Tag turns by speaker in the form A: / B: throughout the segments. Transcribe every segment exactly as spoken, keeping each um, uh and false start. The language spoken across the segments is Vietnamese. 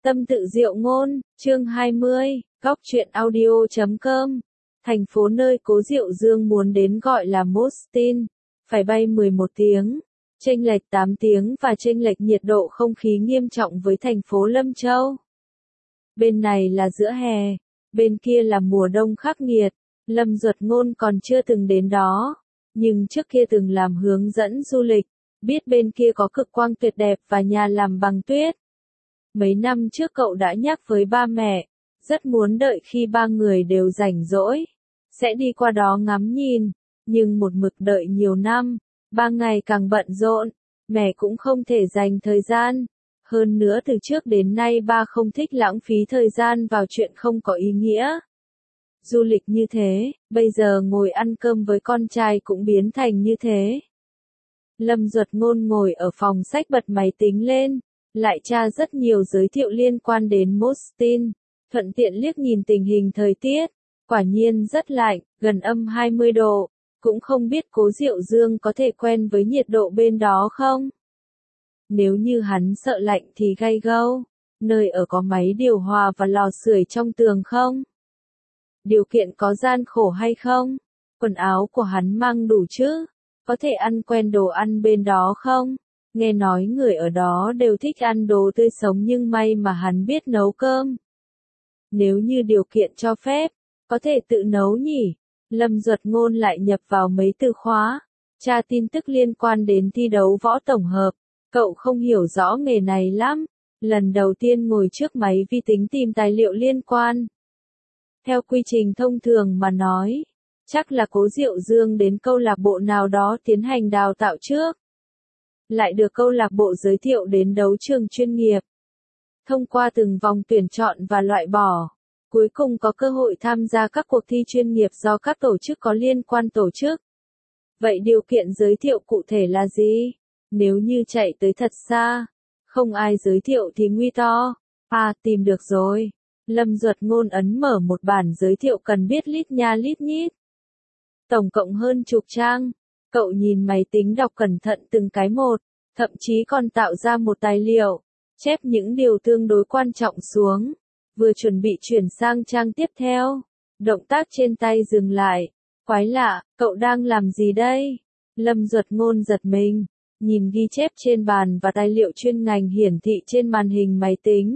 A: Tâm tự diệu ngôn, chương hai mươi, góc truyện audio chấm com. Thành phố nơi Cố Diệu Dương muốn đến gọi là Mostin, phải bay mười một tiếng, chênh lệch tám tiếng và chênh lệch nhiệt độ không khí nghiêm trọng với thành phố Lâm Châu. Bên này là giữa hè, bên kia là mùa đông khắc nghiệt. Lâm Duật Ngôn còn chưa từng đến đó, nhưng trước kia từng làm hướng dẫn du lịch, biết bên kia có cực quang tuyệt đẹp và nhà làm bằng tuyết. Mấy năm trước cậu đã nhắc với ba mẹ, rất muốn đợi khi ba người đều rảnh rỗi, sẽ đi qua đó ngắm nhìn, nhưng một mực đợi nhiều năm, ba ngày càng bận rộn, mẹ cũng không thể dành thời gian. Hơn nữa từ trước đến nay ba không thích lãng phí thời gian vào chuyện không có ý nghĩa. Du lịch như thế, bây giờ ngồi ăn cơm với con trai cũng biến thành như thế. Lâm Duật Ngôn ngồi ở phòng sách bật máy tính lên, lại tra rất nhiều giới thiệu liên quan đến Mostin, thuận tiện liếc nhìn tình hình thời tiết, quả nhiên rất lạnh, gần âm hai mươi độ, cũng không biết Cố Diệu Dương có thể quen với nhiệt độ bên đó không? Nếu như hắn sợ lạnh thì gay gâu, nơi ở có máy điều hòa và lò sưởi trong tường không? Điều kiện có gian khổ hay không? Quần áo của hắn mang đủ chứ? Có thể ăn quen đồ ăn bên đó không? Nghe nói người ở đó đều thích ăn đồ tươi sống nhưng may mà hắn biết nấu cơm. Nếu như điều kiện cho phép, có thể tự nấu nhỉ? Lâm Duật Ngôn lại nhập vào mấy từ khóa, tra tin tức liên quan đến thi đấu võ tổng hợp. Cậu không hiểu rõ nghề này lắm, lần đầu tiên ngồi trước máy vi tính tìm tài liệu liên quan. Theo quy trình thông thường mà nói, chắc là Cố Diệu Dương đến câu lạc bộ nào đó tiến hành đào tạo trước. Lại được câu lạc bộ giới thiệu đến đấu trường chuyên nghiệp. Thông qua từng vòng tuyển chọn và loại bỏ, cuối cùng có cơ hội tham gia các cuộc thi chuyên nghiệp do các tổ chức có liên quan tổ chức. Vậy điều kiện giới thiệu cụ thể là gì? Nếu như chạy tới thật xa, không ai giới thiệu thì nguy to. À, tìm được rồi. Lâm Duật Ngôn ấn mở một bản giới thiệu cần biết lít nha lít nhít. Tổng cộng hơn chục trang. Cậu nhìn máy tính đọc cẩn thận từng cái một, thậm chí còn tạo ra một tài liệu, chép những điều tương đối quan trọng xuống. Vừa chuẩn bị chuyển sang trang tiếp theo, động tác trên tay dừng lại. Quái lạ, cậu đang làm gì đây? Lâm Duật Ngôn giật mình, nhìn ghi chép trên bàn và tài liệu chuyên ngành hiển thị trên màn hình máy tính.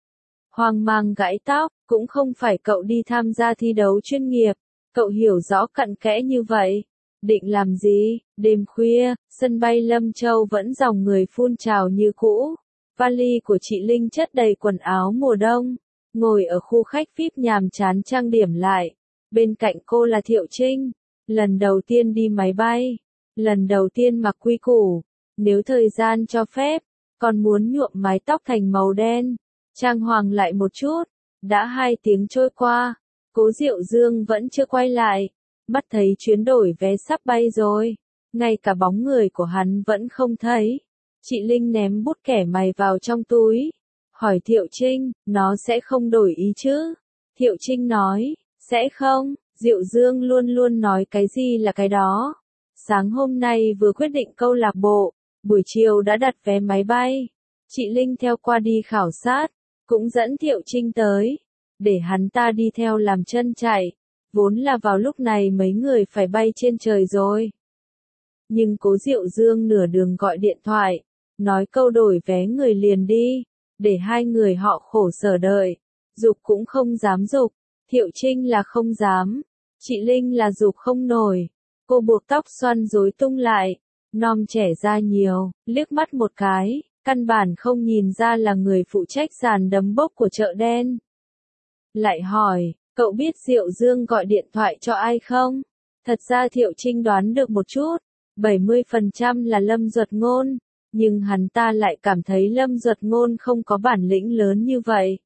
A: Hoang mang gãi tóc, cũng không phải cậu đi tham gia thi đấu chuyên nghiệp, cậu hiểu rõ cặn kẽ như vậy. Định làm gì? Đêm khuya, sân bay Lâm Châu vẫn dòng người phun trào như cũ. Vali của chị Linh chất đầy quần áo mùa đông. Ngồi ở khu khách vi ai pi nhàm chán trang điểm lại. Bên cạnh cô là Thiệu Trinh. Lần đầu tiên đi máy bay. Lần đầu tiên mặc quy củ. Nếu thời gian cho phép, còn muốn nhuộm mái tóc thành màu đen. Trang hoàng lại một chút. Đã hai tiếng trôi qua. Cố Diệu Dương vẫn chưa quay lại. Mắt thấy chuyến đổi vé sắp bay rồi, ngay cả bóng người của hắn vẫn không thấy. Chị Linh ném bút kẻ mày vào trong túi, hỏi Thiệu Trinh, nó sẽ không đổi ý chứ? Thiệu Trinh nói, sẽ không, Diệu Dương luôn luôn nói cái gì là cái đó. Sáng hôm nay vừa quyết định câu lạc bộ, buổi chiều đã đặt vé máy bay. Chị Linh theo qua đi khảo sát, cũng dẫn Thiệu Trinh tới, để hắn ta đi theo làm chân chạy. Vốn là vào lúc này mấy người phải bay trên trời rồi. Nhưng Cố Diệu Dương nửa đường gọi điện thoại, nói câu đổi vé người liền đi, để hai người họ khổ sở đợi. Dục cũng không dám dục, Thiệu Trinh là không dám, chị Linh là dục không nổi. Cô buộc tóc xoăn rối tung lại, nom trẻ ra nhiều, liếc mắt một cái, căn bản không nhìn ra là người phụ trách sàn đấm bốc của chợ đen. Lại hỏi, cậu biết Diệu Dương gọi điện thoại cho ai không? Thật ra Thiệu Trinh đoán được một chút, bảy mươi phần trăm là Lâm Duật Ngôn, nhưng hắn ta lại cảm thấy Lâm Duật Ngôn không có bản lĩnh lớn như vậy.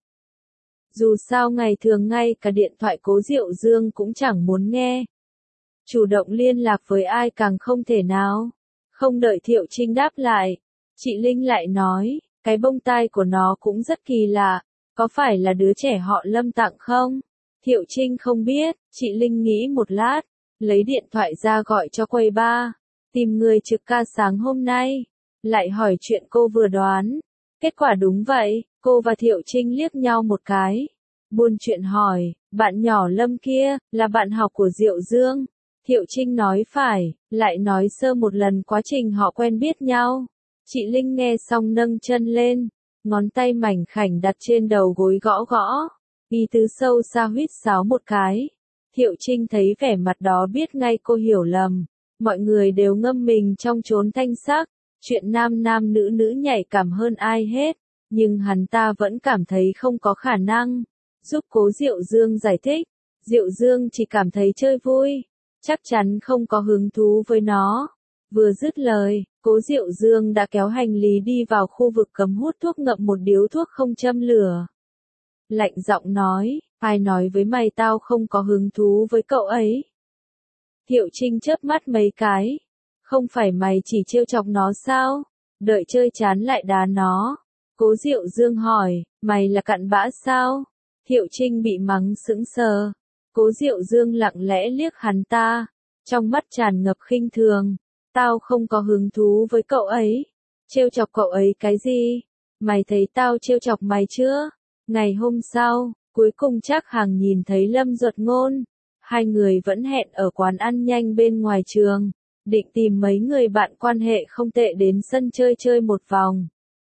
A: Dù sao ngày thường ngay cả điện thoại Cố Diệu Dương cũng chẳng muốn nghe. Chủ động liên lạc với ai càng không thể nào. Không đợi Thiệu Trinh đáp lại, chị Linh lại nói, cái bông tai của nó cũng rất kỳ lạ, có phải là đứa trẻ họ Lâm tặng không? Thiệu Trinh không biết, chị Linh nghĩ một lát, lấy điện thoại ra gọi cho quầy ba, tìm người trực ca sáng hôm nay, lại hỏi chuyện cô vừa đoán. Kết quả đúng vậy, Cô và Thiệu Trinh liếc nhau một cái. Buôn chuyện hỏi, bạn nhỏ Lâm kia, là bạn học của Diệu Dương. Thiệu Trinh nói phải, lại nói sơ một lần quá trình họ quen biết nhau. Chị Linh nghe xong nâng chân lên, ngón tay mảnh khảnh đặt trên đầu gối gõ gõ. Ý tứ sâu xa huýt sáo một cái. Thiệu Trinh thấy vẻ mặt đó biết ngay cô hiểu lầm. Mọi người đều ngâm mình trong chốn thanh sắc. Chuyện nam nam nữ nữ nhạy cảm hơn ai hết. Nhưng hắn ta vẫn cảm thấy không có khả năng. Giúp Cố Diệu Dương giải thích. Diệu Dương chỉ cảm thấy chơi vui. Chắc chắn không có hứng thú với nó. Vừa dứt lời, Cố Diệu Dương đã kéo hành lý đi vào khu vực cấm hút thuốc ngậm một điếu thuốc không châm lửa. Lạnh giọng nói, ai nói với mày tao không có hứng thú với cậu ấy. Thiệu Trinh chớp mắt mấy cái. Không phải mày chỉ trêu chọc nó sao? Đợi chơi chán lại đá nó. Cố Diệu Dương hỏi, mày là cặn bã sao? Thiệu Trinh bị mắng sững sờ. Cố Diệu Dương lặng lẽ liếc hắn ta. Trong mắt tràn ngập khinh thường. Tao không có hứng thú với cậu ấy. Trêu chọc cậu ấy cái gì? Mày thấy tao trêu chọc mày chưa? Ngày hôm sau, cuối cùng Trác Hằng nhìn thấy Lâm Duật Ngôn. Hai người vẫn hẹn ở quán ăn nhanh bên ngoài trường. Định tìm mấy người bạn quan hệ không tệ đến sân chơi chơi một vòng.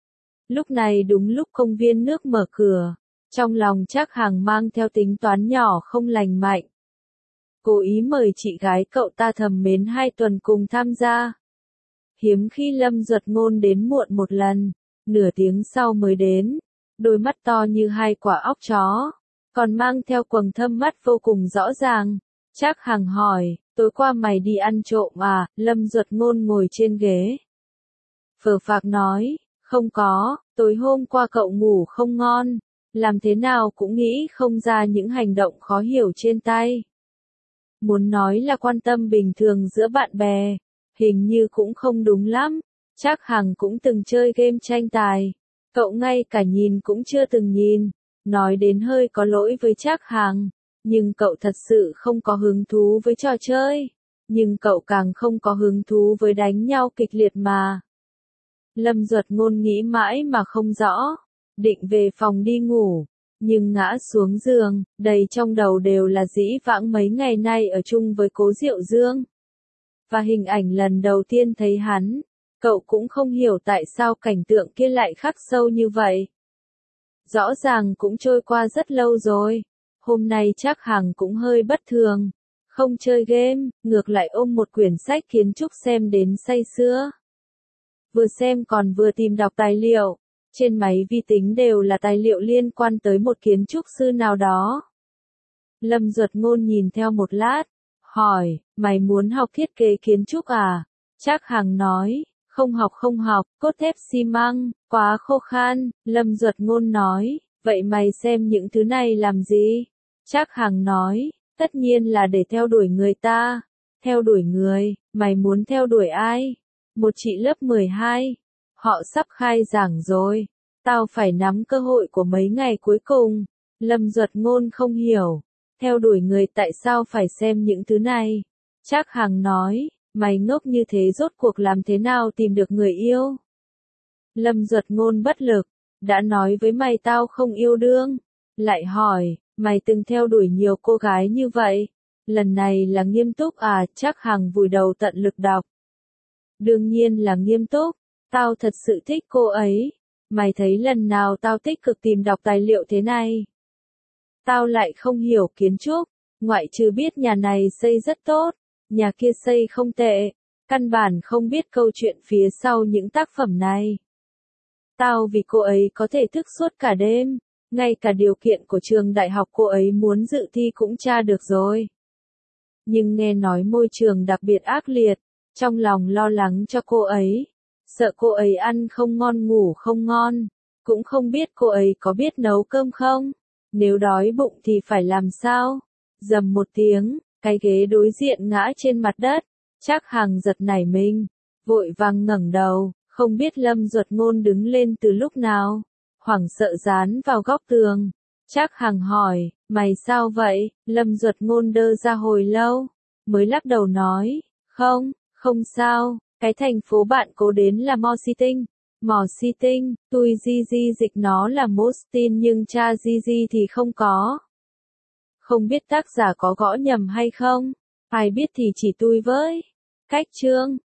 A: Lúc này đúng lúc công viên nước mở cửa. Trong lòng Trác Hằng mang theo tính toán nhỏ không lành mạnh. Cố ý mời chị gái cậu ta thầm mến hai tuần cùng tham gia. Hiếm khi Lâm Duật Ngôn đến muộn một lần, nửa tiếng sau mới đến. Đôi mắt to như hai quả óc chó, còn mang theo quầng thâm mắt vô cùng rõ ràng. Trác Hằng hỏi, tối qua mày đi ăn trộm à? Lâm Duật Ngôn ngồi trên ghế. Phờ phạc nói, không có, tối hôm qua cậu ngủ không ngon, làm thế nào cũng nghĩ không ra những hành động khó hiểu trên tay. Muốn nói là quan tâm bình thường giữa bạn bè, hình như cũng không đúng lắm. Trác Hằng cũng từng chơi game tranh tài. Cậu ngay cả nhìn cũng chưa từng nhìn. Nói đến hơi có lỗi với Trác Hằng. Nhưng cậu thật sự không có hứng thú với trò chơi. Nhưng cậu càng không có hứng thú với đánh nhau kịch liệt mà. Lâm Duật Ngôn nghĩ mãi mà không rõ. Định về phòng đi ngủ. Nhưng ngã xuống giường, đầy trong đầu đều là dĩ vãng mấy ngày nay ở chung với Cố Diệu Dương. Và hình ảnh lần đầu tiên thấy hắn, cậu cũng không hiểu tại sao cảnh tượng kia lại khắc sâu như vậy. Rõ ràng cũng trôi qua rất lâu rồi. Hôm nay Trác Hằng cũng hơi bất thường. Không chơi game, ngược lại ôm một quyển sách kiến trúc xem đến say sưa. Vừa xem còn vừa tìm đọc tài liệu. Trên máy vi tính đều là tài liệu liên quan tới một kiến trúc sư nào đó. Lâm Duật Ngôn nhìn theo một lát, hỏi, mày muốn học thiết kế kiến trúc à? Trác Hằng nói, không học không học, cốt thép xi măng, quá khô khan. Lâm Duật Ngôn nói, vậy mày xem những thứ này làm gì? Trác Hằng nói, tất nhiên là để theo đuổi người ta. Theo đuổi người, mày muốn theo đuổi ai? Một chị lớp mười hai. Họ sắp khai giảng rồi. Tao phải nắm cơ hội của mấy ngày cuối cùng. Lâm Duật Ngôn không hiểu. Theo đuổi người tại sao phải xem những thứ này? Trác Hằng nói, mày ngốc như thế rốt cuộc làm thế nào tìm được người yêu? Lâm Duật Ngôn bất lực. Đã nói với mày tao không yêu đương. Lại hỏi, mày từng theo đuổi nhiều cô gái như vậy? Lần này là nghiêm túc à? Trác Hằng vùi đầu tận lực đọc. Đương nhiên là nghiêm túc. Tao thật sự thích cô ấy. Mày thấy lần nào tao tích cực tìm đọc tài liệu thế này? Tao lại không hiểu kiến trúc, ngoại trừ biết nhà này xây rất tốt, nhà kia xây không tệ, căn bản không biết câu chuyện phía sau những tác phẩm này. Tao vì cô ấy có thể thức suốt cả đêm, ngay cả điều kiện của trường đại học cô ấy muốn dự thi cũng tra được rồi. Nhưng nghe nói môi trường đặc biệt ác liệt, trong lòng lo lắng cho cô ấy. Sợ cô ấy ăn không ngon ngủ không ngon, cũng không biết cô ấy có biết nấu cơm không, nếu đói bụng thì phải làm sao. Dầm một tiếng, cái ghế đối diện ngã trên mặt đất, Trác Hằng giật nảy mình, vội vàng ngẩng đầu, không biết Lâm Duật Ngôn đứng lên từ lúc nào, hoảng sợ dán vào góc tường. Trác Hằng hỏi, mày sao vậy? Lâm Duật Ngôn đơ ra hồi lâu, mới lắc đầu nói, không, không sao. Cái thành phố bạn cố đến là Mo Siting. Mò si tinh, tui di di dịch nó là Mostin nhưng cha di di thì không có. Không biết tác giả có gõ nhầm hay không? Ai biết thì chỉ tui với. Cách chương